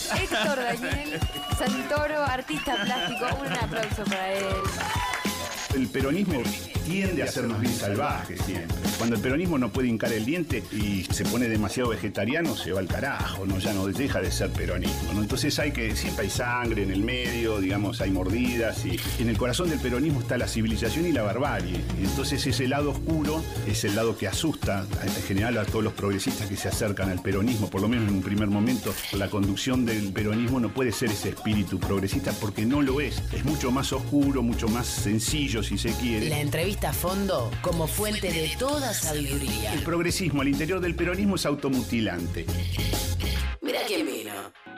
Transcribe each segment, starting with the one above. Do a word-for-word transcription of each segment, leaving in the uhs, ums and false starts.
Héctor Daniel Santoro, artista plástico. Un aplauso para él. El peronismo tiende a ser más bien salvaje siempre. Cuando el peronismo no puede hincar el diente y se pone demasiado vegetariano, se va al carajo, ¿no? Ya no deja de ser peronismo, ¿no? Entonces hay que, siempre hay sangre en el medio, digamos, hay mordidas, y en el corazón del peronismo está la civilización y la barbarie. Entonces ese lado oscuro es el lado que asusta en general a todos los progresistas que se acercan al peronismo, por lo menos en un primer momento. La conducción del peronismo no puede ser ese espíritu progresista porque no lo es. Es mucho más oscuro, mucho más sencillo, si se quiere. La entrevista a fondo como fuente de toda sabiduría. El progresismo al interior del peronismo es automutilante. Mira quién vino.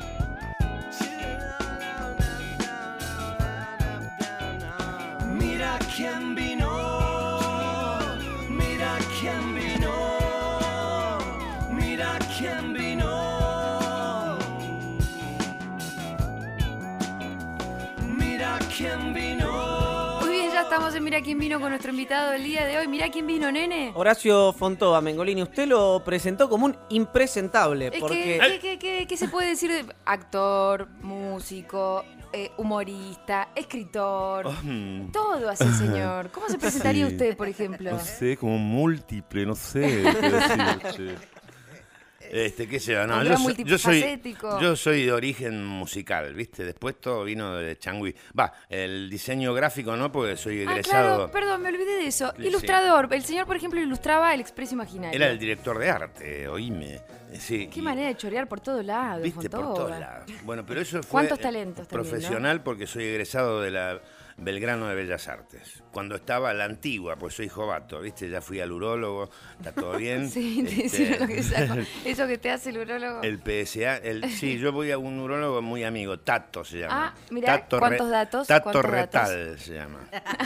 Mira quién vino. Mira quién vino. Mira quién vino. Mira quién vino. Estamos en Mira quién vino con nuestro invitado del día de hoy. Mira quién vino, nene. Horacio Fontova, Mengolini, usted lo presentó como un impresentable. Es porque... que, ¿qué, qué, qué se puede decir de actor, músico, eh, humorista, escritor? Oh. Todo hace el señor. ¿Cómo se presentaría sí. usted, por ejemplo? No sé, como múltiple, no sé qué decir. Este, qué sé yo, no, yo, so, yo soy yo soy de origen musical, ¿viste? Después todo vino de Changui. Va, el diseño gráfico no, porque soy egresado. Ah, claro, perdón, me olvidé de eso. Sí. Ilustrador. El señor, por ejemplo, ilustraba El Expreso Imaginario. Era el director de arte, oíme. Sí. Qué y, manera de chorear por todos lados. Viste, por todos lados. Bueno, pero eso fue ¿Cuántos talentos profesional también, ¿no? Porque soy egresado de la Belgrano de Bellas Artes. Cuando estaba la antigua, pues soy jovato, ¿viste? Ya fui al urólogo, está todo bien. Sí, te este, lo que saco. Eso que te hace el urólogo. El P S A, el, sí, yo voy a un urólogo muy amigo, Tato se llama. Ah, mirá, Tato ¿cuántos Re, datos? Tato ¿Cuántos Retal datos? se llama.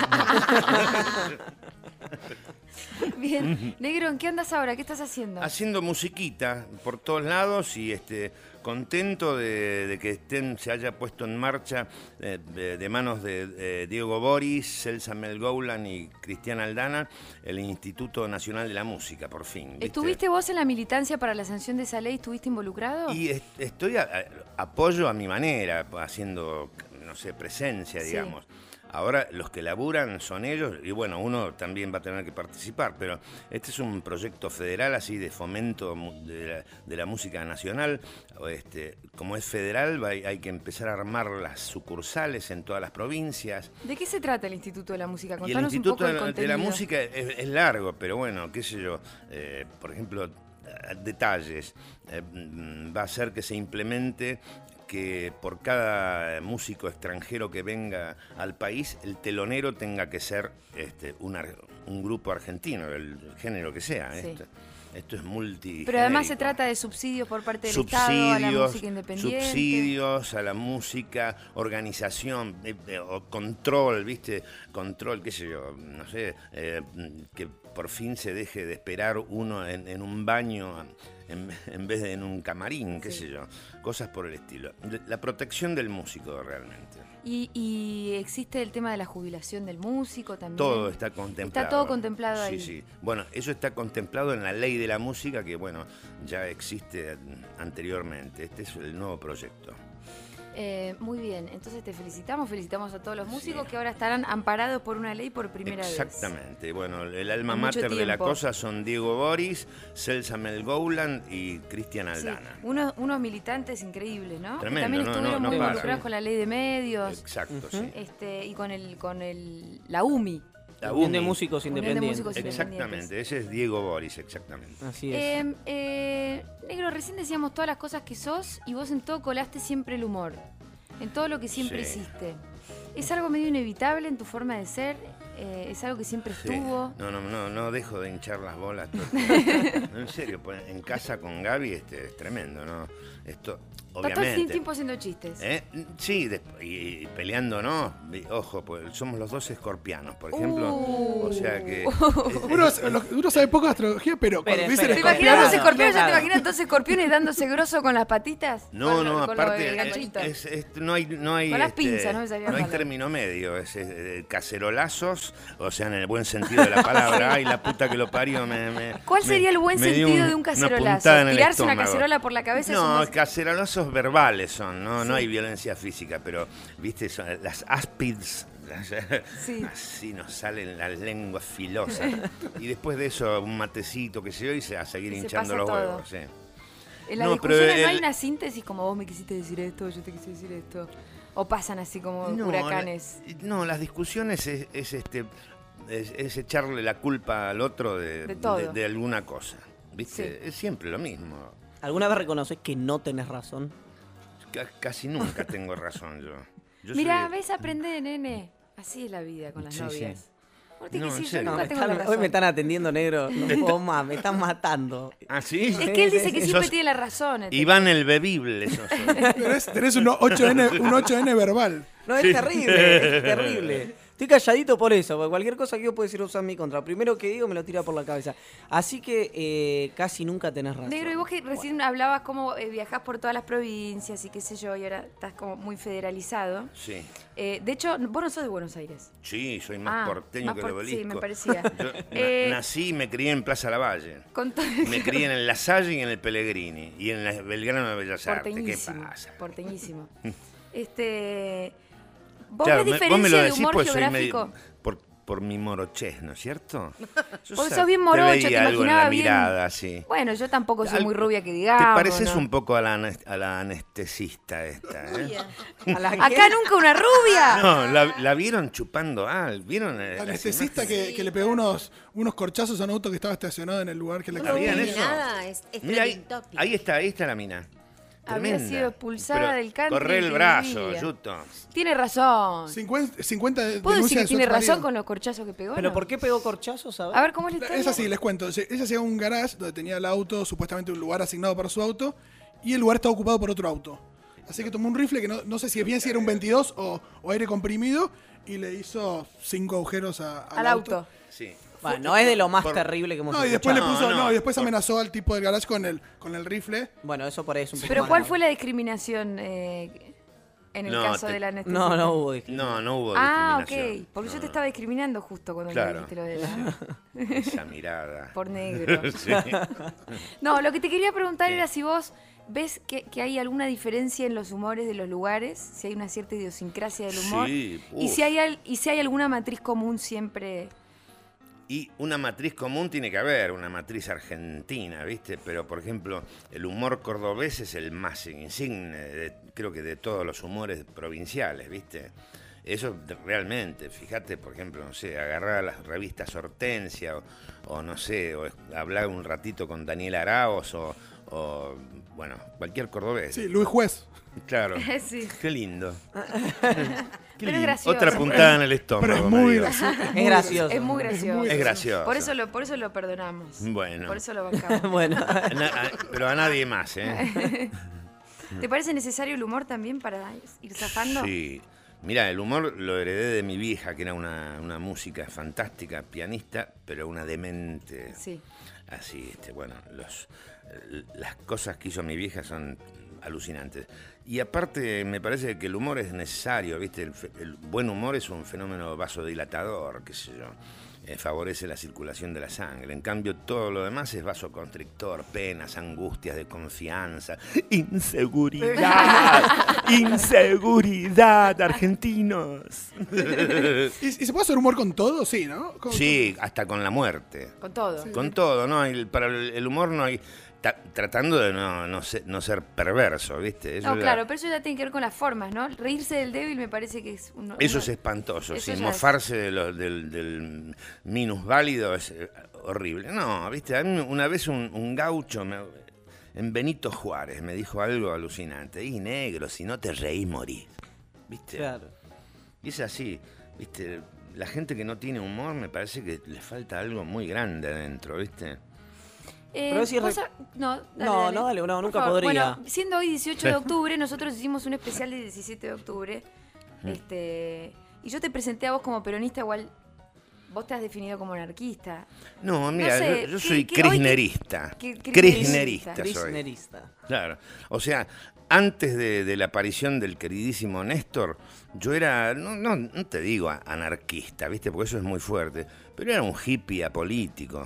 Bien, negro, ¿en qué andas ahora? ¿Qué estás haciendo? Haciendo musiquita por todos lados y este contento de, de que estén, se haya puesto en marcha eh, de, de manos de eh, Diego Boris, Celsa Melgoulan y Cristian Aldana el Instituto Nacional de la Música, por fin. ¿Viste? ¿Estuviste vos en la militancia para la sanción de esa ley? ¿Estuviste involucrado? Y est estoy a, a, apoyo a mi manera, haciendo, no sé, presencia, sí. digamos. Ahora los que laburan son ellos y bueno, uno también va a tener que participar, pero este es un proyecto federal así de fomento de la, de la música nacional. Este, como es federal hay, hay que empezar a armar las sucursales en todas las provincias. ¿De qué se trata el Instituto de la Música? Contanos y el Instituto un poco de, el contenido. de la Música es, es largo, pero bueno, qué sé yo, eh, por ejemplo, detalles. Eh, va a ser que se implemente que por cada músico extranjero que venga al país, el telonero tenga que ser este, una, un grupo argentino, el, el género que sea. Sí. Esto, esto es multi. Pero además se trata de subsidios por parte del Estado a la música independiente. Subsidios a la música, organización, eh, eh, o control, ¿viste? Control, qué sé yo, no sé, eh, que por fin se deje de esperar uno en, en un baño en, en vez de en un camarín, qué sí. sé yo, cosas por el estilo. La protección del músico realmente. ¿Y, y existe el tema de la jubilación del músico también? Todo está contemplado. Está todo contemplado sí, ahí. Sí, sí. Bueno, eso está contemplado en la ley de la música que, bueno, ya existe anteriormente. Este es el nuevo proyecto. Eh, muy bien, entonces te felicitamos, felicitamos a todos los músicos sí. que ahora estarán amparados por una ley por primera Exactamente. vez. Exactamente, bueno, el alma mater de la cosa son Diego Boris, Celsa Melgoulan y Cristian Aldana. Sí. Unos, unos militantes increíbles, ¿no? Tremendo, que también no, estuvieron no, no muy para. involucrados con la ley de medios. Exacto, uh-huh. sí. Este, y con el con el la U M I. La Unión de Músicos Independientes. De músicos exactamente, ese es Diego Boris, exactamente. Así es. Eh, eh, Negro, recién decíamos todas las cosas que sos y vos en todo colaste siempre el humor. En todo lo que siempre sí. hiciste. ¿Es algo medio inevitable en tu forma de ser? Eh, ¿Es algo que siempre sí. estuvo? No, no, no, no dejo de hinchar las bolas. No, en serio, en casa con Gaby este, es tremendo, ¿no? Esto, obviamente. Todo el tiempo haciendo chistes. ¿Eh? Sí, de, y, y peleando, ¿no? Ojo, pues somos los dos escorpianos, por ejemplo. Uh. O sea que... uno, uno sabe poco de astrología, pero cuando dicen ¿Te imaginas dos escorpiones? ¿Ya te imaginas dos escorpiones dándose grosso con las patitas? No, con, no, con aparte, es, es, no hay... No hay, con las este, pinzas, ¿no? Me no hay término medio, es, es, es cacerolazos, o sea, en el buen sentido de la palabra. Ay, la puta que lo parió, me... me ¿Cuál sería me, el buen sentido un, de un cacerolazo? ¿Tirarse una cacerola por la cabeza? No, más... cacerolazo casos verbales son, ¿no? Sí. No hay violencia física, pero, viste, son las áspids, Sí. así nos salen las lenguas filosas. Y después de eso, un matecito que se dio y se va a seguir Y se hinchando pasa los todo. huevos. Sí. En las No, pero discusiones no el- hay una síntesis como vos me quisiste decir esto, yo te quise decir esto. O pasan así como huracanes. la- no, las discusiones es, es, este, es, es echarle la culpa al otro de, De todo. de- de alguna cosa. ¿Viste? Sí. Es siempre lo mismo. ¿Alguna vez reconoces que no tenés razón? Ca- casi nunca tengo razón yo. Yo Mirá, soy- ves, aprende, nene. Así es la vida con las Sí, novias. sí. Vos tenés No, que en decir, yo serio. nunca Me tengo están- la hoy razón. me están atendiendo, negro. No puedo más, me están matando. ¿Ah, sí? Es que él dice que Sos siempre tiene la razón. ¿entendés? Iván el bebible. sos. Tenés, tenés un ocho ene, un ocho ene verbal. No, es terrible, es terrible. Estoy calladito por eso, porque cualquier cosa que yo puedo decir usar en mi contra. Primero que digo me lo tira por la cabeza. Así que eh, casi nunca tenés razón. Negro, y vos que recién hablabas cómo eh, viajás por todas las provincias y qué sé yo, y ahora estás como muy federalizado. Sí. Eh, de hecho, vos no sos de Buenos Aires. Sí, soy más Ah, porteño más que por- el obelisco. sí, me parecía. Yo na- Eh, nací y me crié en Plaza Lavalle. Con todo Me crié en el La Salle y en el Pellegrini. Y en la Belgrano de Bellas Artes. ¿Qué porteñísimo. pasa? Porteñísimo. Este. ¿Vos Claro, ves me- vos me diferencia lo de decís humor porque soy geográfico? medio- por, por mi morochez, ¿no es cierto? Yo Porque sa- sos bien morocho, te veía algo en imaginaba la bien. mirada, sí. Bueno, yo tampoco soy Al- muy rubia que digamos. Te pareces ¿no? un poco a la, anes- a la anestesista esta, ¿eh? ¿A la Acá qué? nunca una rubia. No, la, la vieron chupando algo. ¿Vieron? eh, las Anestesista imágenes? que, que le pegó unos, unos corchazos a un auto que estaba estacionado en el lugar que le No cayó. ¿Sabían vi eso? nada, es, es Mira, ahí, trending topic. ahí está, ahí está la mina. Había Tremenda. sido expulsada Pero del country corre el que brazo, vivía. Yuto. Tiene razón. cincuenta, cincuenta ¿Puedo decir denuncias que de su tiene exmarido. razón con los corchazos que pegó? ¿Pero no? por qué pegó corchazos? A ver. A ver, ¿cómo es la historia? Es así, les cuento. Se- Ella llegó a un garage donde tenía el auto, supuestamente un lugar asignado para su auto, y el lugar estaba ocupado por otro auto. Así que tomó un rifle que no, no sé si es bien si era un veintidós o, o aire comprimido, y le hizo cinco agujeros a- al, Al auto. Sí. Bueno, no es de lo más Por- terrible que hemos No, y después le escuchado. puso, No, no, no. y después amenazó al tipo del garage con el, con el rifle. Bueno, eso por ahí es un poco Pero más ¿cuál grave. fue la discriminación eh, en el No, caso te- de la anestesia? No, no hubo discriminación. No, no hubo Ah, discriminación. ok. Porque yo No, te no. estaba discriminando justo cuando Claro. me dijiste lo de la... Esa mirada. por negro. Sí. No, lo que te quería preguntar ¿Qué? era si vos ves que, que hay alguna diferencia en los humores de los lugares, si hay una cierta idiosincrasia del humor, Sí, y uf. si hay al- y si hay alguna matriz común siempre. Y una matriz común tiene que haber, una matriz argentina, ¿viste? Pero, por ejemplo, el humor cordobés es el más insigne, de- creo que de todos los humores provinciales, ¿viste? Eso de- realmente, fíjate, por ejemplo, no sé, agarrar las revistas Hortensia o, o no sé, o es- hablar un ratito con Daniel Araos o, o, bueno, cualquier cordobés. Sí, Luis Juez. Claro. Sí. Qué lindo. Qué Pero es lindo. gracioso. Otra puntada en el estómago. Pero es me muy dio. gracioso. Es gracioso. Es muy gracioso. Es gracioso. Por eso lo, por eso lo perdonamos. Bueno. Por eso lo bancamos. Bueno, Na- a- pero a nadie más, ¿eh? ¿Te parece necesario el humor también para ir zafando? Sí. Mira, el humor lo heredé de mi vieja, que era una, una música fantástica, pianista, pero una demente. Sí. Así, este, bueno, los, eh, las cosas que hizo mi vieja son alucinantes. Y aparte, me parece que el humor es necesario, ¿viste? El, fe- el buen humor es un fenómeno vasodilatador, qué sé yo. Eh, favorece la circulación de la sangre. En cambio, todo lo demás es vasoconstrictor, penas, angustias de confianza, inseguridad, inseguridad, argentinos. ¿Y, y se puede hacer humor con todo? Sí, ¿no? Con- Sí, hasta con la muerte. Con todo. Con todo, ¿no? El- para el, el humor no hay... ta- tratando de no, no, ser, no ser perverso, ¿viste? Eso No, ya- claro, pero eso ya tiene que ver con las formas, ¿no? Reírse del débil me parece que es uno. Eso uno- es espantoso, Eso sí, ya es- mofarse de lo- del, del minusválido es eh, horrible. No, viste, a mí una vez un, un gaucho me- en Benito Juárez me dijo algo alucinante. Y negro, si no te reís, morís. ¿Viste? claro. Y es así, viste, la gente que no tiene humor me parece que le falta algo muy grande adentro, ¿viste? Eh, Pero si vos re- sab- No, dale, No, dale. no, dale, no, Por nunca favor. podría. Bueno, siendo hoy dieciocho de octubre, nosotros hicimos un especial de diecisiete de octubre. Mm. Este, y yo te presenté a vos como peronista, igual vos te has definido como anarquista. No, mira, sé, yo, yo ¿qué- soy qué- hoy qué- kirchnerista. qué- qué- Kirchnerista soy. Kirchnerista. Claro. O sea, antes de, de la aparición del queridísimo Néstor, yo era, no, no, no te digo anarquista, ¿viste? Porque eso es muy fuerte, pero era un hippie apolítico.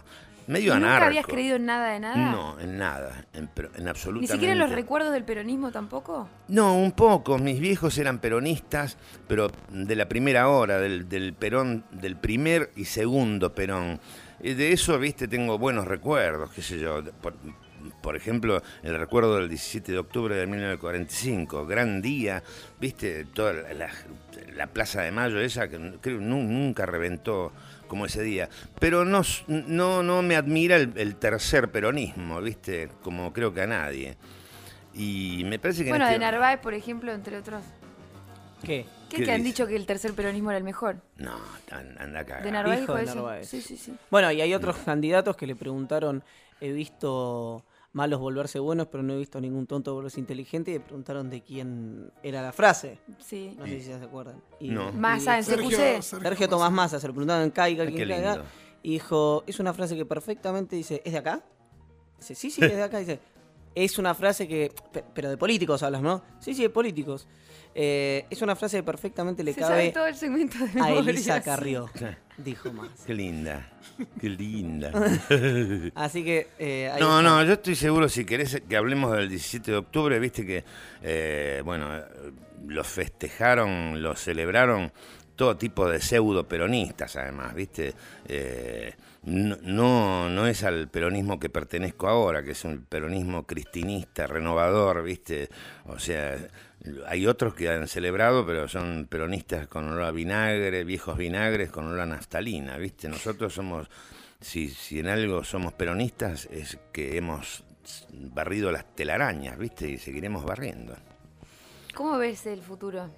medio ¿Y nunca anarco. habías creído en nada de nada? No, en nada, en, pero en ¿Ni absolutamente. siquiera en los recuerdos del peronismo tampoco? No, un poco. Mis viejos eran peronistas, pero de la primera hora, del, del Perón, del primer y segundo Perón. Y de eso, viste, tengo buenos recuerdos, qué sé yo. Por, por ejemplo, el recuerdo del diecisiete de octubre de mil novecientos cuarenta y cinco, gran día, viste, toda la, la, la Plaza de Mayo esa, que creo nu, nunca reventó como ese día. Pero no, no, no me admira el, el tercer peronismo, viste, como creo que a nadie. Y me parece que... Bueno, en de este... Narváez, por ejemplo, entre otros. ¿Qué? ¿Qué, ¿Qué que han dice? dicho que el tercer peronismo era el mejor? No, anda acá. ¿De Narváez Dijo dijo de eso? Narváez. Sí, sí, sí. Bueno, y hay otros candidatos que le preguntaron, he visto malos volverse buenos, pero no he visto ningún tonto volverse inteligente, y le preguntaron de quién era la frase. Sí. No sé si se acuerdan. Y, No. Massa en C Q C. Sergio, Sergio Tomás Massa, se lo preguntaron en Caiga, Ah, quién qué caiga, lindo. y dijo, es una frase que perfectamente dice, ¿es de acá? Dice, sí, sí, es de acá. Dice, es una frase que, pe- pero de políticos hablas, ¿no? Sí, sí, de políticos. Eh, es una frase que perfectamente le Se sabe cabe todo el segmento de a memoria, Elisa sí. Carrió, dijo Massa. Qué linda, qué linda. Así que, eh, ahí No, está. no, yo estoy seguro, si querés que hablemos del diecisiete de octubre, viste que, eh, bueno, lo festejaron, lo celebraron todo tipo de pseudo peronistas, además, viste. Eh, no, no, no es al peronismo que pertenezco ahora, que es un peronismo cristinista, renovador, viste. O sea, hay otros que han celebrado, pero son peronistas con olor a vinagre, viejos vinagres con olor a naftalina, viste. Nosotros somos, si, si en algo somos peronistas, es que hemos barrido las telarañas, viste, y seguiremos barriendo. ¿Cómo ves el futuro?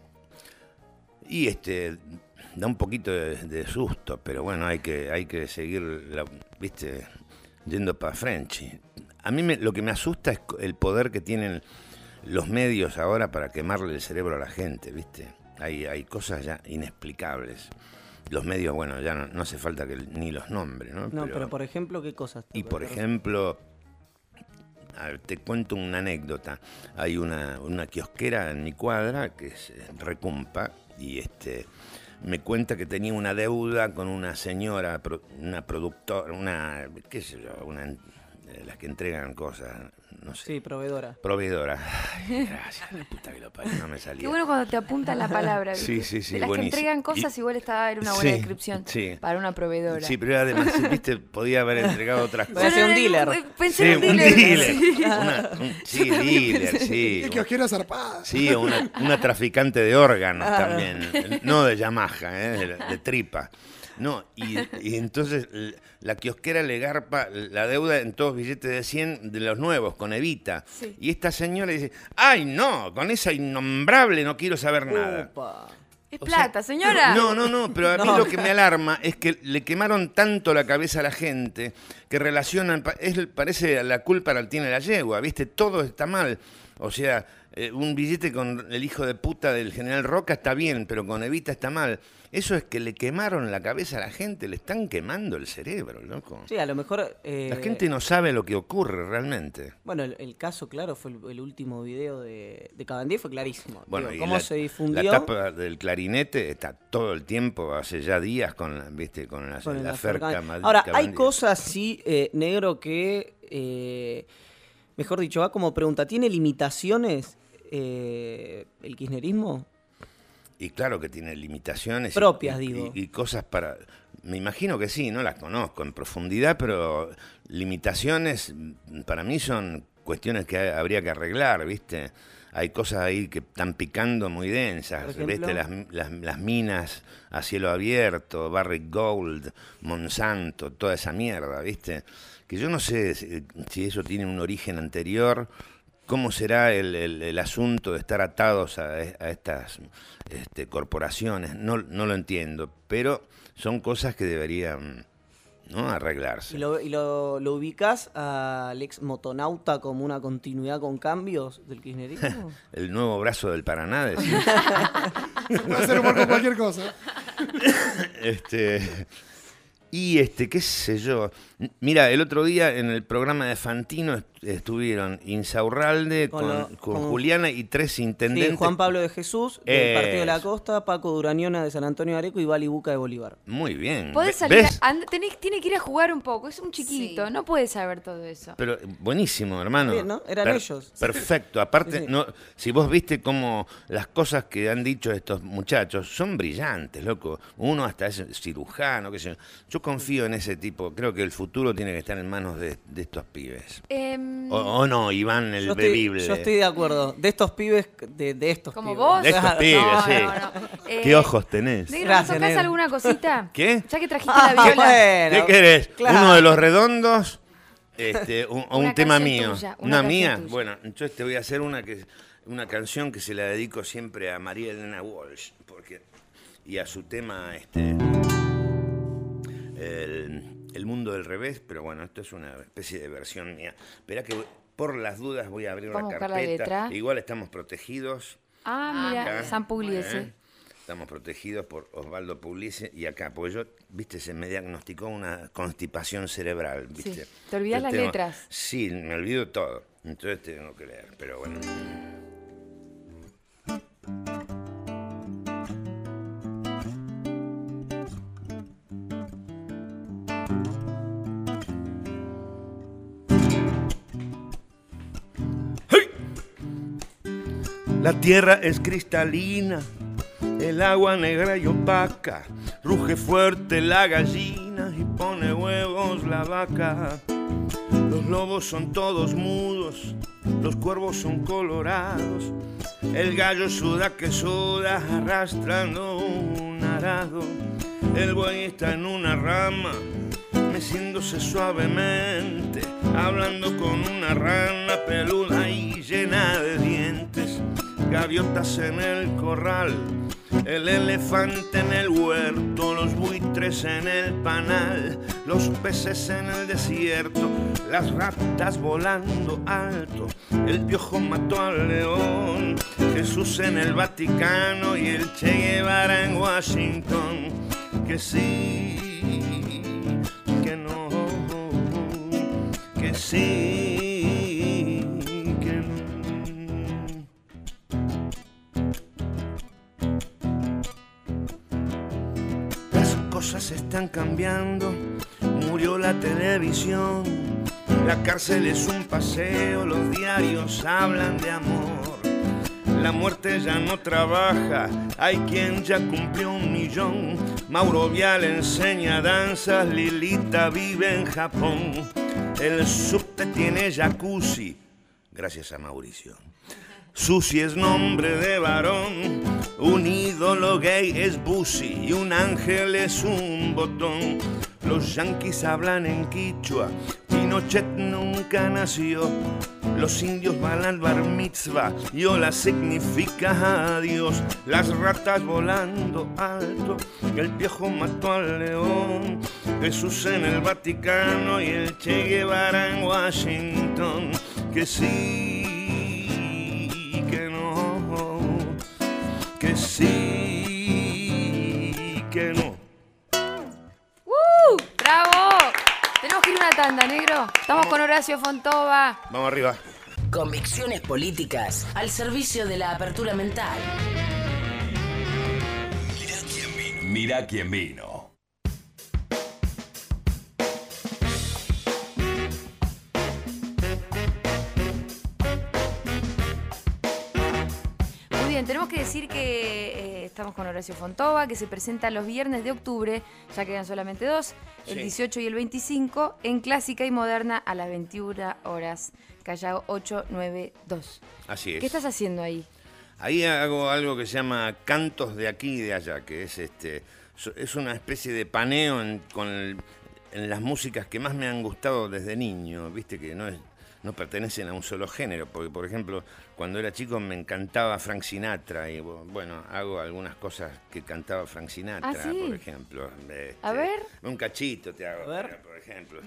Y este da un poquito de, de susto, pero bueno, hay que hay que seguir, la, viste, yendo para Frenchy. A mí me, lo que me asusta es el poder que tienen los medios ahora para quemarle el cerebro a la gente, viste. Hay hay cosas ya inexplicables. Los medios, bueno, ya no, no hace falta que ni los nombre, ¿no? No, pero, por ejemplo, ¿qué cosas? te Y por acuerdas? ejemplo, a ver, te cuento una anécdota. Hay una, una kiosquera en mi cuadra que es eh, Recumpa, y este me cuenta que tenía una deuda con una señora, pro- una productora, una, qué sé yo, una, eh, las que entregan cosas, no sé. Sí, proveedora. Proveedora. Ay, gracias, la puta que lo parió, no me salía. Qué bueno cuando te apuntan la palabra. ¿viste? Sí, sí, sí, De las buenísimo. que entregan cosas, Y- igual estaba era una buena Sí, descripción sí. para una proveedora. Sí, pero además, viste, podía haber entregado otras Podía cosas. ser un dealer. eh, Pensé Sí, en un un dealer. dealer. sí. Una- un- sí, dealer, sí. Es que os quiero zarpada. Sí, o una, una traficante de órganos también, no de Yamaha, ¿eh? de, de tripa. No, y, y entonces l- la kiosquera le garpa la deuda en todos billetes de cien de los nuevos, con Evita. Sí. Y esta señora dice, ¡ay no! Con esa innombrable no quiero saber nada. Opa. Es O plata, sea, señora. No, no, no, pero a mí No. lo que me alarma es que le quemaron tanto la cabeza a la gente que relacionan, pa- es, parece la culpa la tiene la yegua, ¿viste? Todo está mal. O sea, eh, un billete con el hijo de puta del general Roca está bien, pero con Evita está mal. Eso es que le quemaron la cabeza a la gente, le están quemando el cerebro, loco. Sí, a lo mejor... eh, La gente no sabe lo que ocurre realmente. Bueno, el, el caso, claro, fue el, el último video de, de Cabandier, fue clarísimo. Bueno, Digo, y cómo la, se la difundió tapa del clarinete está todo el tiempo, hace ya días con, la- ¿viste? Con la, con el la Fer Afercan. Cama- Ahora, hay Cabandier. cosas, sí, eh, negro, que, eh, mejor dicho, va como pregunta, ¿tiene limitaciones eh, el kirchnerismo? Y claro que tiene limitaciones. y- Propias, y, digo. Y, y cosas para... Me imagino que sí, no las conozco en profundidad, pero limitaciones mm, para mí son cuestiones que ha- habría que arreglar, ¿viste? Hay cosas ahí que están picando muy densas, Por ejemplo. ¿viste? Las, las, las minas a cielo abierto, Barrick Gold, Monsanto, toda esa mierda, ¿viste? Que yo no sé si, si eso tiene un origen anterior. ¿Cómo será el, el- el asunto de estar atados a, a estas este, corporaciones? No, no lo entiendo, pero son cosas que deberían, ¿no?, arreglarse. ¿Y lo, y lo, lo ubicás al ex motonauta como una continuidad con cambios del kirchnerismo? El nuevo brazo del Paraná, decís. Se puede hacer humor con cualquier cosa. este, y este, qué sé yo. Mira, el otro día en el programa de Fantino est- estuvieron Insaurralde con, Con lo- con con- Juliana y tres intendentes. Sí, Juan Pablo de Jesús, del Partido de la Eso. Costa, Paco Durañona de San Antonio de Areco y Vali Buca de Bolívar. Muy bien. Podés Ve- salir, ¿Ves? a- and- tenés- tiene que ir a jugar un poco, es un chiquito, Sí. no puede saber todo eso. Pero buenísimo, hermano. Bien, ¿no? Eran ellos. Perfecto. Aparte, Sí, sí. no, si vos viste cómo las cosas que han dicho estos muchachos son brillantes, loco. Uno hasta es cirujano, qué sé yo. Yo confío en ese tipo. Creo que el futuro tiene que estar en manos de, de estos pibes. Em, O, o no, Iván el Yo estoy, bebible. yo estoy de acuerdo. De estos pibes, de, de estos ¿Como pibes. vos? De estos Claro. pibes, no, sí. no, no. Eh, ¿Qué ojos tenés? Negro, Gracias, ¿tocás negro. alguna cosita? ¿Qué? Ya que trajiste Ah, la viola. bueno. ¿Qué querés? Claro. ¿Uno de los redondos? Este, un, o un Una tema canción mío. tuya, una ¿Una canción mía? tuya. Bueno, entonces te voy a hacer una que una canción que se la dedico siempre a María Elena Walsh, porque y a su tema este el, el mundo del revés, pero bueno, esto es una especie de versión mía. Espera que voy- por las dudas voy a abrir Vamos a la buscar la carpeta. letra. Igual estamos protegidos. Ah, mira, Acá, San Pugliese. ¿eh? Estamos protegidos por Osvaldo Pugliese y acá, porque yo, viste, se me diagnosticó una constipación cerebral, viste. Sí, te olvidás Yo las tengo- letras. Sí, me olvido todo, entonces tengo que leer, pero bueno. La tierra es cristalina, el agua negra y opaca, ruge fuerte la gallina y pone huevos la vaca. Los lobos son todos mudos, los cuervos son colorados, el gallo suda que suda arrastrando un arado, el buey está en una rama, meciéndose suavemente, hablando con una rana peluda y llena de dientes, gaviotas en el corral, el elefante en el huerto, los buitres en el panal, los peces en el desierto, las ratas volando alto, el piojo mató al león, Jesús en el Vaticano y el Che Guevara en Washington, que sí, que no, que sí, que no. Las cosas están cambiando, murió la televisión, la cárcel es un paseo, los diarios hablan de amor. La muerte ya no trabaja, hay quien ya cumplió un millón. Mauro Vial enseña danzas, Lilita vive en Japón. El subte tiene jacuzzi, gracias a Mauricio. Susi es nombre de varón, un ídolo gay es Bussi y un ángel es un botón. Los yanquis hablan en quichua, Pinochet nunca nació. Los indios van al bar mitzvah y hola significa adiós. Las ratas volando alto, el piojo mató al león. Jesús en el Vaticano y el Che Guevara en Washington. Que sí, que no, que sí, que no. ¡Uh! ¡Bravo! Tenemos que ir a una tanda, negro. Estamos con Horacio Fontova. Vamos arriba. Convicciones políticas al servicio de la apertura mental. Mira quién vino. Muy bien, tenemos que decir que eh, estamos con Horacio Fontova, que se presenta los viernes de octubre, ya quedan solamente dos, el Sí. dieciocho y el veinticinco, en Clásica y Moderna a las veintiuna horas, Callao ocho nueve dos. Así es. ¿Qué estás haciendo ahí? Ahí hago algo que se llama cantos de aquí y de allá, que es este so- es una especie de paneo en, con el- en las músicas que más me han gustado desde niño, viste que no es no pertenecen a un solo género, porque por ejemplo cuando era chico me encantaba Frank Sinatra y bueno, hago algunas cosas que cantaba Frank Sinatra, ¿Ah, sí? por ejemplo. Este, A ver. Un cachito te hago, A ver. por ejemplo.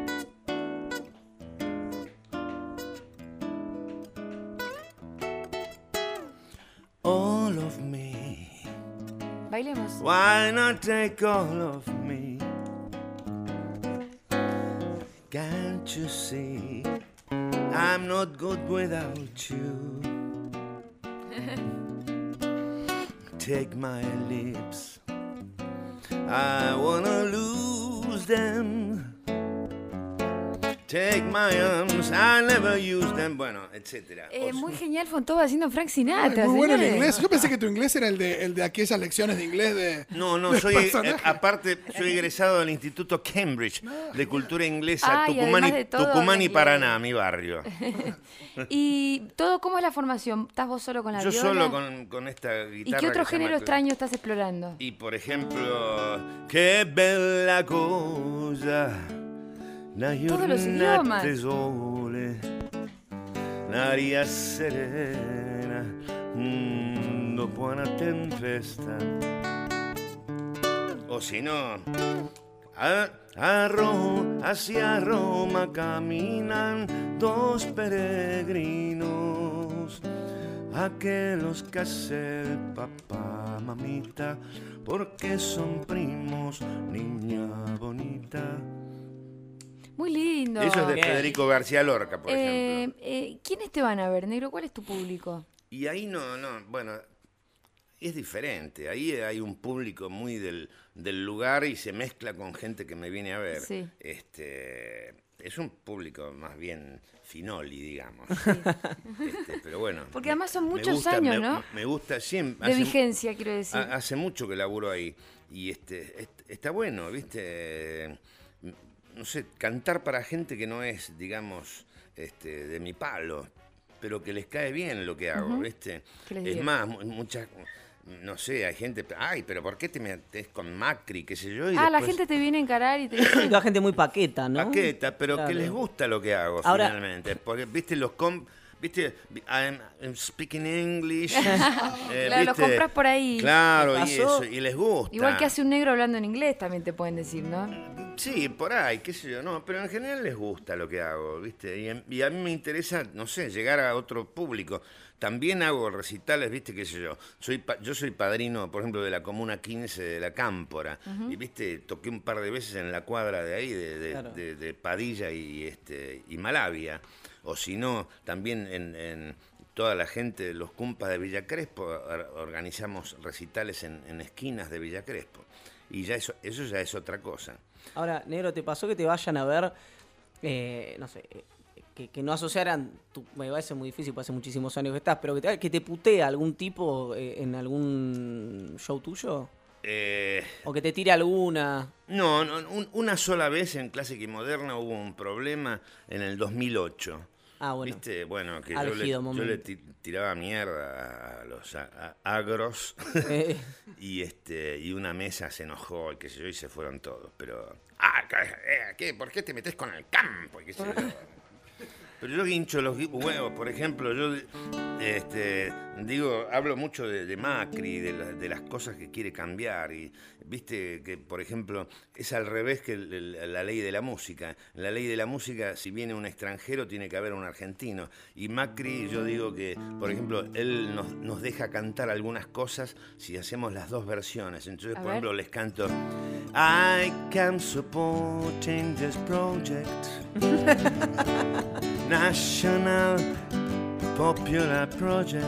All of me. Bailemos. Why not take all of me? Can't you see I'm not good without you. Take my lips, I wanna lose them. Take my arms, I never use them. Bueno, etcétera. Eh, O- muy genial Fontova haciendo Frank Ay, Sinatra. muy bueno el señores. inglés. Yo pensé que tu inglés era el de, el de aquellas lecciones de inglés de. No, no, del soy, eh, personaje. aparte, soy egresado del Instituto Cambridge de Cultura Inglesa, Ah, y Tucumán, además y, de todo, Tucumán y también. Paraná, mi barrio. ¿Y todo cómo es la formación? ¿Estás vos solo con la Yo viola? solo con, con esta ¿Y guitarra. qué otro que se llama género cla- extraño estás explorando? Y por ejemplo, qué bella cosa, la Todos los giornata idiomas. sole, l'aria serena, mm, dopo una tempesta. O si no, a, a Ro- hacia Roma caminan dos peregrinos, aquellos que hace el papá, mamita, porque son primos, niña bonita. Muy lindo. Eso es de Bien. Federico García Lorca, por Eh, ejemplo. eh, ¿Quiénes te van a ver, negro? ¿Cuál es tu público? Y ahí no, no, bueno, es diferente. Ahí hay un público muy del, del lugar y se mezcla con gente que me viene a ver. Sí. Este, es un público más bien finoli, digamos. Este, pero bueno. Porque me- además son me muchos gusta- años, me- ¿no? Me gusta siempre. De vigencia, quiero decir. Ha- Hace mucho que laburo ahí y este est- está bueno, ¿viste? No sé, cantar para gente que no es, digamos, este, de mi palo, pero que les cae bien lo que hago, Ujú. ¿viste? Que les Es divierte. más, mu- muchas, no sé, hay gente, ay, pero ¿por qué te metes con Macri, qué sé yo? Y Ah, la después- gente te viene a encarar y te dice... La gente muy paqueta, ¿no? paqueta, pero Claro. que les gusta lo que hago Ahora- finalmente. Porque, viste, los com viste, I'm, I'm speaking English. eh, Claro, los ¿viste? compras por ahí. Claro, ¿Qué y pasó? eso, y les gusta. Igual que hace un negro hablando en inglés, también te pueden decir, ¿no? Sí, por ahí, qué sé yo, no, pero en general les gusta lo que hago, ¿viste? Y, en- y a mí me interesa, no sé, llegar a otro público. También hago recitales, ¿viste? Qué sé yo. Soy pa- yo soy padrino, por ejemplo, de la Comuna quince de la Cámpora. Y, ¿viste? Toqué un par de veces en la cuadra de ahí, de, de- Claro. de- de Padilla y, este, y Malavia. O si no, también en, en toda la gente de los cumpas de Villa Crespo or- organizamos recitales en, en esquinas de Villa Crespo. Y ya eso, eso ya es otra cosa. Ahora, negro, ¿te pasó que te vayan a ver, eh, no sé, eh, que, que no asociaran, tu, me parece muy difícil, porque hace muchísimos años que estás, pero que te, que te putea algún tipo eh, en algún show tuyo? Eh, ¿O que te tire alguna? no, no un- una sola vez en Clásica y Moderna hubo un problema en el dos mil ocho. Ah, bueno. ¿Viste? Bueno, que yo Álgido le, yo momento. le ti- tiraba mierda a los a- a- agros Eh, y este y una mesa se enojó y qué sé yo y se fueron todos. Pero, ah, ¿qué? ¿Qué? ¿Por qué te metes con el campo? Y qué sé yo. Pero yo hincho los huevos, por ejemplo, yo este, digo, hablo mucho de, de Macri, de, la- de las cosas que quiere cambiar. Y viste que, por ejemplo, es al revés que el- el- la ley de la música. En la ley de la música, si viene un extranjero, tiene que haber un argentino. Y Macri, yo digo que, por ejemplo, él nos, nos deja cantar algunas cosas si hacemos las dos versiones. Entonces, A por ver. ejemplo, les canto I can support this project. National Popular Project.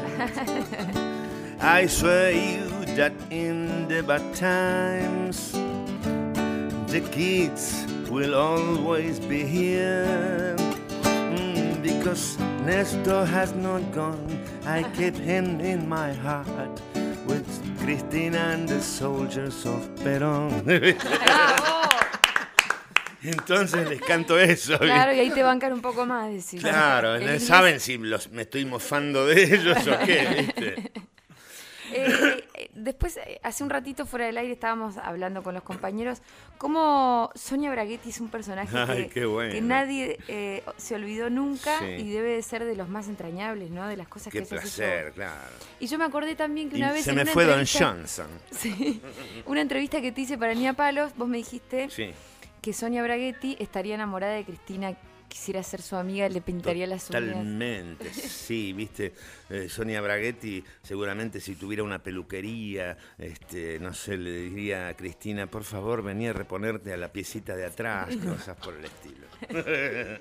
I swear you that in the bad times the kids will always be here. Mm, because Nestor has not gone, I keep him in my heart with Cristina and the soldiers of Perón. ¡Bravo! Entonces les canto eso. Claro, y ahí te bancan un poco más, decir. Claro, El no inglés- saben si los, me estoy mofando de ellos o qué, ¿viste? Eh, eh, después, eh, hace un ratito fuera del aire estábamos hablando con los compañeros cómo Sonia Braghetti es un personaje Ay, que, qué bueno. que nadie eh, se olvidó nunca Sí. y debe de ser de los más entrañables, ¿no? De las cosas Qué que hayas placer, hecho. claro. Y yo me acordé también que Y una vez se en me una fue Don entrevista- Johnson. Sí, una entrevista que te hice para Nia Palos, vos me dijiste Sí. que Sonia Braghetti estaría enamorada de Cristina, quisiera ser su amiga, le pintaría las uñas. Totalmente, sí, viste, eh, Sonia Braghetti seguramente si tuviera una peluquería, este, no sé, le diría a Cristina, por favor, vení a reponerte a la piecita de atrás, cosas por el estilo.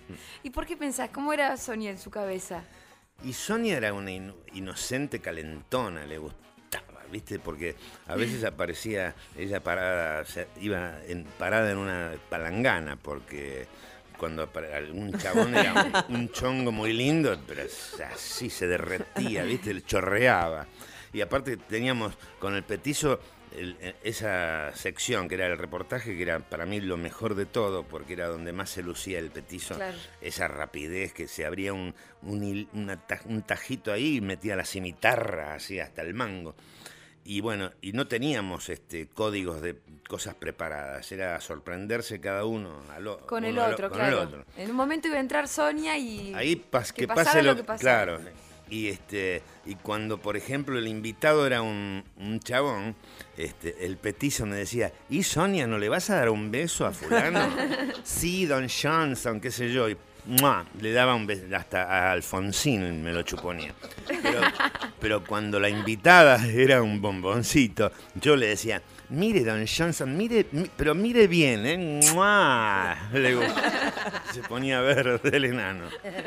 ¿Y por qué pensás? ¿Cómo era Sonia en su cabeza? Y Sonia era una in- inocente calentona, le gustaba, ¿viste? Porque a veces aparecía ella parada, o sea, iba en, parada en una palangana, porque cuando apare- algún chabón era un, un chongo muy lindo, pero así se derretía, ¿viste? Le chorreaba. Y aparte teníamos con el petizo el- esa sección que era el reportaje, que era para mí lo mejor de todo, porque era donde más se lucía el petizo. Claro. Esa rapidez, que se abría un, un, hil- una ta- un tajito ahí y metía la cimitarra así hasta el mango. Y bueno, y no teníamos este códigos de cosas preparadas, era sorprenderse cada uno al o- Con el uno al o- otro, con claro. el otro. En un momento iba a entrar Sonia y... Ahí pas, que, pasara pase lo, que pasara. claro. Y este y cuando por ejemplo el invitado era un, un chabón, este el petizo me decía, ¿y Sonia, no le vas a dar un beso a fulano? Sí, Don Johnson, qué sé yo, y ¡mua! Le daba un beso, hasta a Alfonsín me lo chuponía. Pero, pero cuando la invitada era un bomboncito, yo le decía, mire, Don Johnson, mire, mi- pero mire bien, ¿eh? ¡Mua! Le digo, se ponía verde el enano.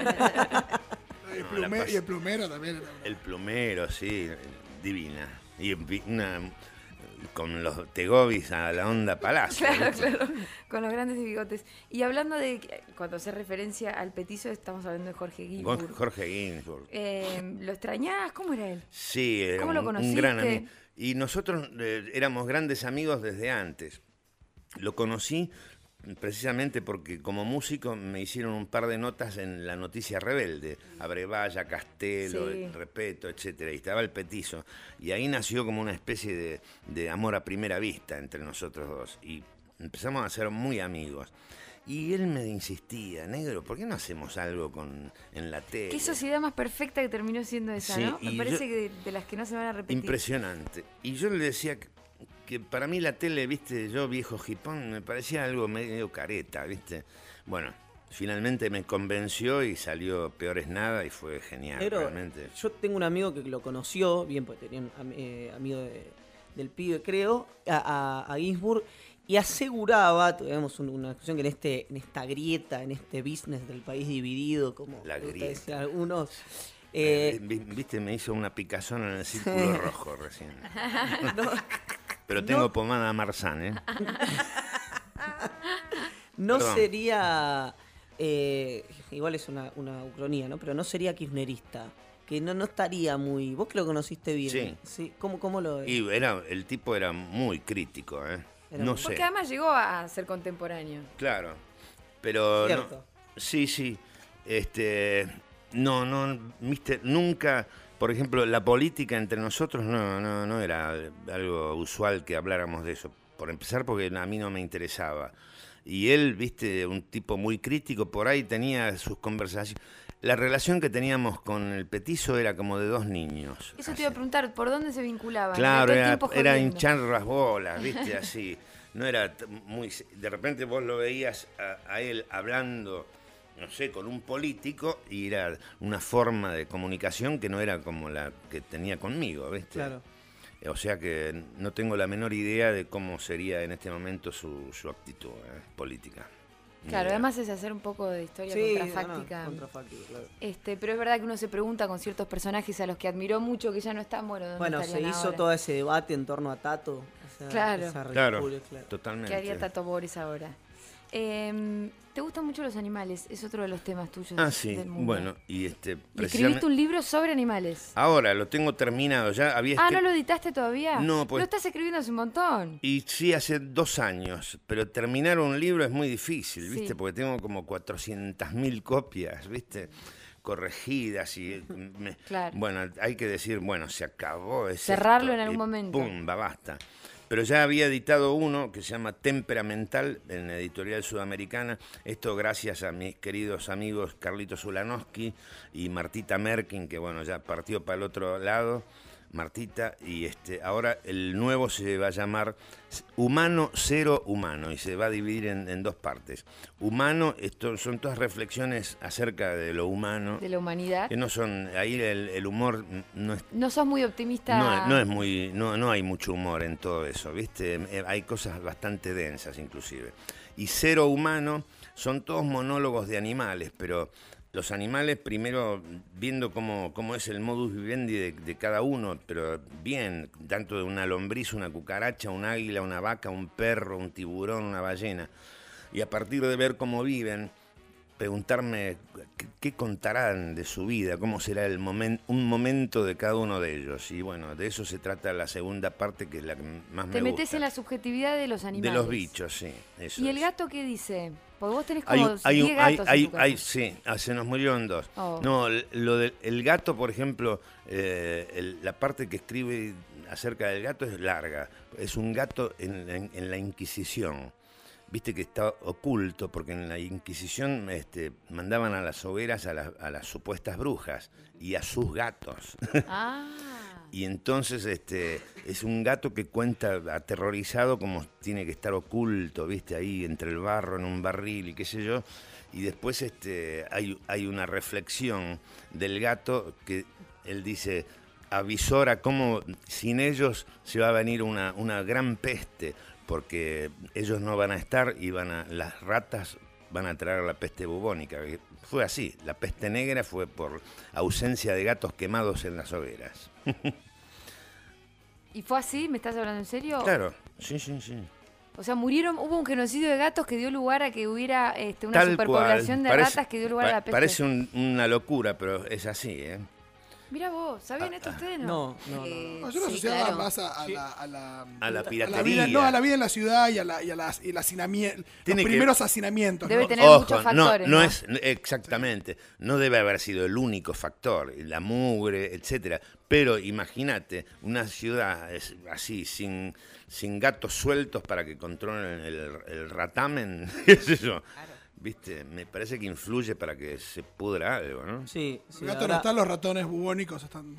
El No, la plume- pas- y el plumero también. era- El plumero, sí, divina. Y vi- una, con los tegobis a la onda Palacio. Claro, ¿viste? claro, con los grandes bigotes. Y hablando de, que- cuando hace referencia al petizo, estamos hablando de Jorge Con Guilford. Jorge Ginsburg. Eh, ¿Lo extrañás? ¿Cómo era él? Sí, era ¿Cómo lo un, un conociste? gran amigo. Y nosotros eh, éramos grandes amigos desde antes. Lo conocí precisamente porque como músico me hicieron un par de notas en La Noticia Rebelde, Abrevaya, Castelo, Sí. Repeto, etcétera, y estaba el petizo. Y ahí nació como una especie de, de amor a primera vista entre nosotros dos. Y empezamos a ser muy amigos. Y él me insistía, negro, ¿por qué no hacemos algo con en la tele? Qué sociedad más perfecta que terminó siendo esa, Sí, ¿no? Me y parece yo- que de, de las que no se van a repetir. Impresionante. Y yo le decía que, que para mí la tele, viste, yo viejo jipón, me parecía algo medio careta, viste. Bueno, finalmente me convenció y salió Peor es Nada y fue genial, Pero realmente. yo tengo un amigo que lo conoció, bien, porque tenía un am- eh, amigo de- del pibe, creo, a, a, a Ginsburg, y aseguraba, tuvimos un- una discusión que en este en esta grieta, en este business del país dividido, como La le gusta grieta. decir a algunos, Eh, eh, vi- viste, me hizo una picazón en el círculo rojo recién. Pero tengo no. pomada Marzán, ¿eh? no Perdón. sería, eh, igual es una, una ucronía, ¿no? Pero no sería kirchnerista, que no, no estaría muy... Vos que lo conociste bien. Sí. ¿Cómo, cómo lo Y era, el tipo era muy crítico, ¿eh? Era No muy- sé. Porque además llegó a ser contemporáneo. Claro, pero Cierto. no, sí, sí, este, no, no, viste, nunca, por ejemplo, la política entre nosotros no, no, no era algo usual que habláramos de eso. Por empezar, porque a mí no me interesaba. Y él, viste, un tipo muy crítico, por ahí tenía sus conversaciones. La relación que teníamos con el petizo era como de dos niños. Eso te iba a preguntar, ¿por dónde se vinculaban? Claro, Todo el era, tiempo era jodiendo. hinchar las bolas, viste, así. No era t- muy... se- De repente vos lo veías a, a él hablando, no sé, con un político y era una forma de comunicación que no era como la que tenía conmigo, ¿viste? Claro. O sea que no tengo la menor idea de cómo sería en este momento su, su actitud eh, política. Ni Claro, idea. además es hacer un poco de historia Sí, contrafáctica. no, no, contrafáctica, claro. Este, pero es verdad que uno se pregunta con ciertos personajes a los que admiró mucho que ya no están, bueno, ¿dónde Bueno, se estarían hizo ahora? todo ese debate en torno a Tato. esa- Claro. esa Claro, repudia, claro. totalmente. ¿Qué haría Tato Bores ahora? Eh, ¿Te gustan mucho los animales? Es otro de los temas tuyos Ah, sí, del mundo. bueno, y este... Y precisamente- escribiste un libro sobre animales. Ahora, lo tengo terminado, ya había Ah, escri- ¿no lo editaste todavía? No, pues- Lo estás escribiendo hace un montón. Y sí, hace dos años, pero terminar un libro es muy difícil, ¿viste? Sí. Porque tengo como cuatrocientas mil copias, ¿viste? Corregidas y... me- Claro. Bueno, hay que decir, bueno, se acabó. Es Cerrarlo esto, en algún y momento. ¡Pum! Va, basta. Pero ya había editado uno que se llama Temperamental en la editorial sudamericana. Esto gracias a mis queridos amigos Carlitos Ulanowski y Martita Merkin, que bueno, ya partió para el otro lado. Martita, y este ahora el nuevo se va a llamar Humano Cero Humano y se va a dividir en, en dos partes. Humano, esto son todas reflexiones acerca de lo humano, De la humanidad. que no son, ahí el, el humor no es No sos muy optimista. no, es- no es muy, no, no hay mucho humor en todo eso, ¿viste? Eh, Hay cosas bastante densas inclusive. Y Cero Humano son todos monólogos de animales, pero los animales primero viendo cómo, cómo es el modus vivendi de, de cada uno, pero bien, tanto de una lombriz, una cucaracha, un águila, una vaca, un perro, un tiburón, una ballena, y a partir de ver cómo viven, preguntarme qué, qué contarán de su vida, cómo será el momen, un momento de cada uno de ellos. Y bueno, de eso se trata la segunda parte, que es la que más me gusta. Te metes en la subjetividad de los animales. De los bichos, sí. Eso ¿Y el es. gato qué dice? Porque vos tenés Hay, como hay, diez hay, gatos hay, en tu casa. hay, sí, ah, se nos murieron dos. Oh. No, lo del el gato, por ejemplo, eh, el- la parte que escribe acerca del gato es larga. Es un gato en, en- en la Inquisición. Viste que está oculto, porque en la Inquisición este, mandaban a las hogueras a, la- a las supuestas brujas y a sus gatos. Ah. Y entonces este es un gato que cuenta aterrorizado como tiene que estar oculto, viste, ahí entre el barro, en un barril y qué sé yo. Y después este hay, hay una reflexión del gato que él dice, avisora cómo sin ellos se va a venir una, una gran peste, porque ellos no van a estar y van a, las ratas van a traer la peste bubónica. Fue así, la peste negra fue por ausencia de gatos quemados en las hogueras. ¿Y fue así? ¿Me estás hablando en serio? Claro, sí, sí, sí. O sea, murieron, hubo un genocidio de gatos que dio lugar a que hubiera este, una Tal superpoblación cual. de Parece- ratas que dio lugar a la pa- peste. Parece un- una locura, pero es así, ¿eh? Mira vos, ¿sabían esto ustedes? No, no, no. Eh, No, yo lo sí, asociaba claro. más a, a la, a la A la a piratería. vida, no, a la vida en la ciudad y a la y a las y el hacinamiento, Tiene los que- primeros hacinamientos. Debe ¿no? tener Ojo, muchos no, factores, no ¿no? es exactamente, no debe haber sido el único factor, la mugre, etcétera. Pero imagínate una ciudad es- así, sin, sin gatos sueltos para que controlen el, el ratamen, qué sé yo. Viste, me parece que influye para que se pudra algo, ¿no? Sí, sí. El gato ahora- no está, los ratones bubónicos están.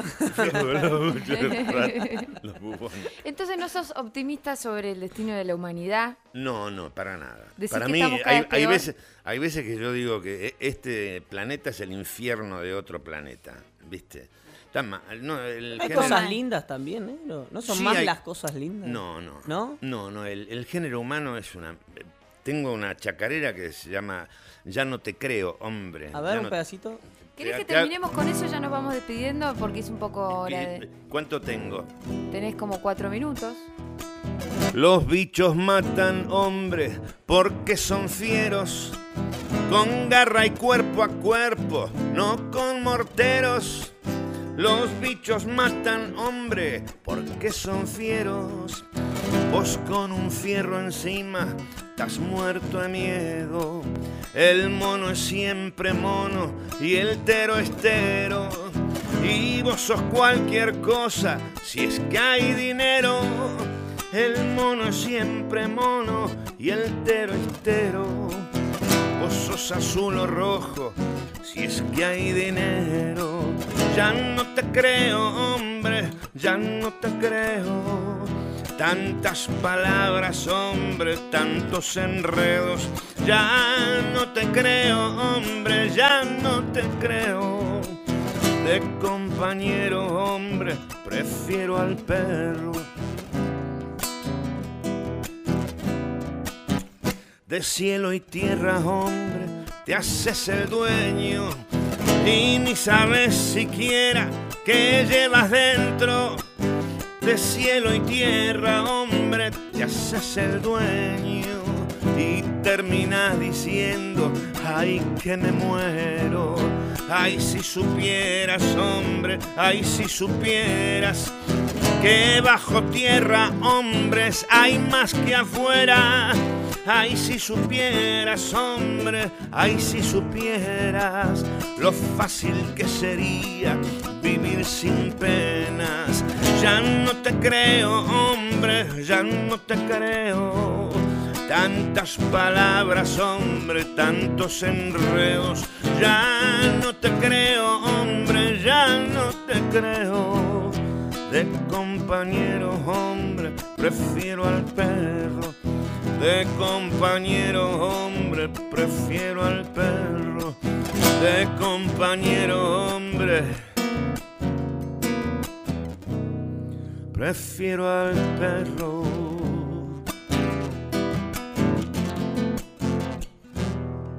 Los bufones. Entonces, ¿no sos optimista sobre el destino de la humanidad? No, no, para nada. Decís Para que mí estamos cada hay, vez hay peor. veces, hay veces que yo digo que e- este planeta es el infierno de otro planeta, ¿viste? Está mal, no, el Hay género- cosas lindas también, ¿eh? ¿No, no son Sí, más hay- las cosas lindas? No, no. ¿No? No, no, el, el género humano es una... Tengo una chacarera que se llama Ya no te creo, hombre. A ver, Ya un no- pedacito. ¿Querés que Te- terminemos con eso? Ya nos vamos despidiendo porque es un poco hora de... ¿Cuánto tengo? Tenés como cuatro minutos. Los bichos matan hombres porque son fieros, con garra y cuerpo a cuerpo, no con morteros. Los bichos matan hombre porque son fieros. Vos con un fierro encima estás muerto de miedo. El mono es siempre mono y el tero es tero. Y vos sos cualquier cosa si es que hay dinero. El mono es siempre mono y el tero es tero. Vos sos azul o rojo si es que hay dinero. Ya no te creo, hombre, ya no te creo. Tantas palabras, hombre, tantos enredos. Ya no te creo, hombre, ya no te creo. De compañero, hombre, prefiero al perro. De cielo y tierra, hombre, te haces el dueño y ni sabes siquiera qué llevas dentro. De cielo y tierra, hombre, te haces el dueño y terminas diciendo, ay, que me muero. Ay, si supieras, hombre, ay, si supieras que bajo tierra, hombres, hay más que afuera. Ay, si supieras, hombre, ay, si supieras lo fácil que sería vivir sin penas. Ya no te creo, hombre, ya no te creo. Tantas palabras, hombre, tantos enredos. Ya no te creo, hombre, ya no te creo. De compañero, hombre, prefiero al perro. De compañero, hombre, prefiero al perro. De compañero, hombre, prefiero al perro.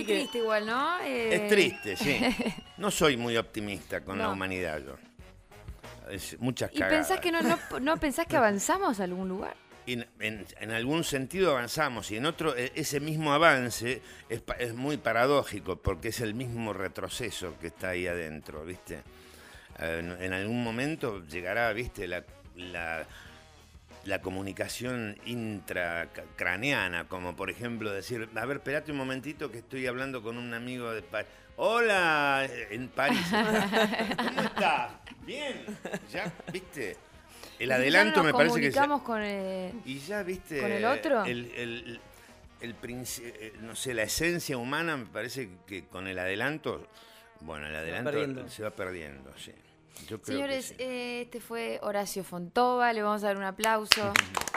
que... triste igual, ¿no? Eh... Es triste, sí. No soy muy optimista con No. la humanidad yo. Es muchas ¿Y cagadas. pensás que no, no, no pensás que avanzamos a algún lugar? En, en- en algún sentido avanzamos y en otro e- ese mismo avance es, pa- es muy paradójico porque es el mismo retroceso que está ahí adentro, ¿viste? Eh, En, en algún momento llegará, ¿viste? La, la, la comunicación intracraneana, como por ejemplo decir, a ver, espérate un momentito que estoy hablando con un amigo de París. Hola, en París. ¿Cómo estás? Bien, ya, ¿viste? El adelanto me parece que... ya- ¿Comunicamos con eh, y ya, viste... con el otro? El, el- el princi- eh, no sé, la esencia humana me parece que con el adelanto... Bueno, el adelanto perdiendo. se va perdiendo, sí. Yo creo Señores, que sí. eh, este fue Horacio Fontova, le vamos a dar un aplauso.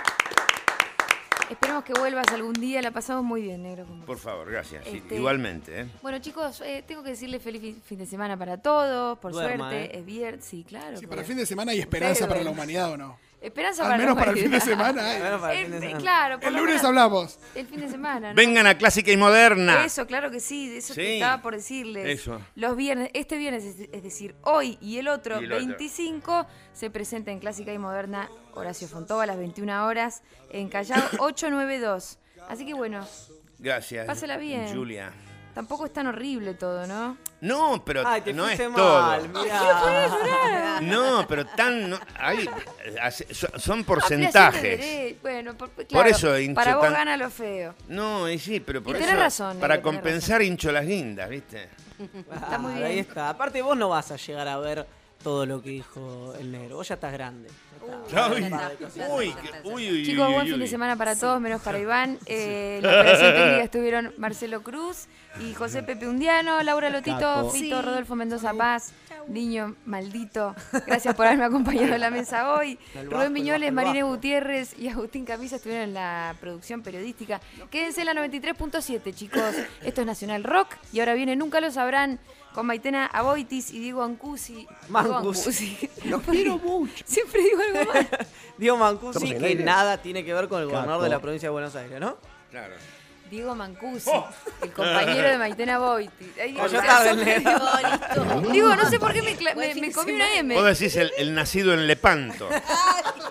Esperemos que vuelvas algún día, la pasamos muy bien, negro. con vos. Por favor, gracias. sí, Este- igualmente, ¿eh? Bueno, chicos, eh, tengo que decirle feliz fin- fin de semana para todos, por Duerma, suerte, ¿eh? es viernes, sí, claro. Sí, porque- para el fin de semana hay esperanza Pero para la bueno. humanidad, ¿o no? Esperanza Al para menos la para el fin de humanidad. semana. hay. Bueno, para el fin de Eh, eh, semana. claro, por El lo lunes menos hablamos. el fin de semana, ¿no? Vengan a Clásica y Moderna. Eso, claro que sí, de eso Sí. que estaba por decirles. Eso. Los viernes, este viernes, es, es decir, hoy y el otro, Y el otro. veinticinco, se presenta en Clásica y Moderna Horacio Fontova a las veintiuna horas en Callao ochocientos noventa y dos. Así que bueno, Gracias, Pásala bien. Julia. tampoco es tan horrible todo, ¿no? No, pero Ay, te no es fuiste todo. mal, mirá. No, pero tan... no- hay- hace- son- son Ampliación de porcentajes. dere- Bueno, por, claro, eso hincho para vos tan- gana lo feo. No, y sí, pero por Y eso... tenés razón, para Negro, tenés compensar hincho las guindas, ¿viste? Está muy Ah, bien. Ahí está. Aparte vos no vas a llegar a ver todo lo que dijo el negro. Vos ya estás grande. Ya está. Uy, Un par de cositas. uy, que- uy, uy, Chicos, uy, buen uy, fin de uy. semana para todos, menos para Iván. Eh, en la operación técnica estuvieron Marcelo Cruz y José Pepe Undiano, Laura Lotito, Capo. Fito, Rodolfo Mendoza Paz, niño maldito. Gracias por haberme acompañado en la mesa hoy. El Rubén Vasco, Viñoles, el Marine Vasco. Gutiérrez y Agustín Camisa estuvieron en la producción periodística. Quédense en la noventa y tres punto siete, chicos. Esto es Nacional Rock y ahora viene Nunca lo sabrán con Maitena Aboitis y Diego Ancusi. Diego Mancusi. Los quiero mucho. Siempre digo algo mal. Diego Mancusi, Estamos en el que aire. nada tiene que ver con el gobernador Capo. de la provincia de Buenos Aires, ¿no? Claro. Diego Mancusi, el compañero de Maitena Boiti. Ay, Cayó o sea, tarde, son- negro. Digo, no sé por qué me, cla- me- me comí una M. Vos decís el, el nacido en Lepanto.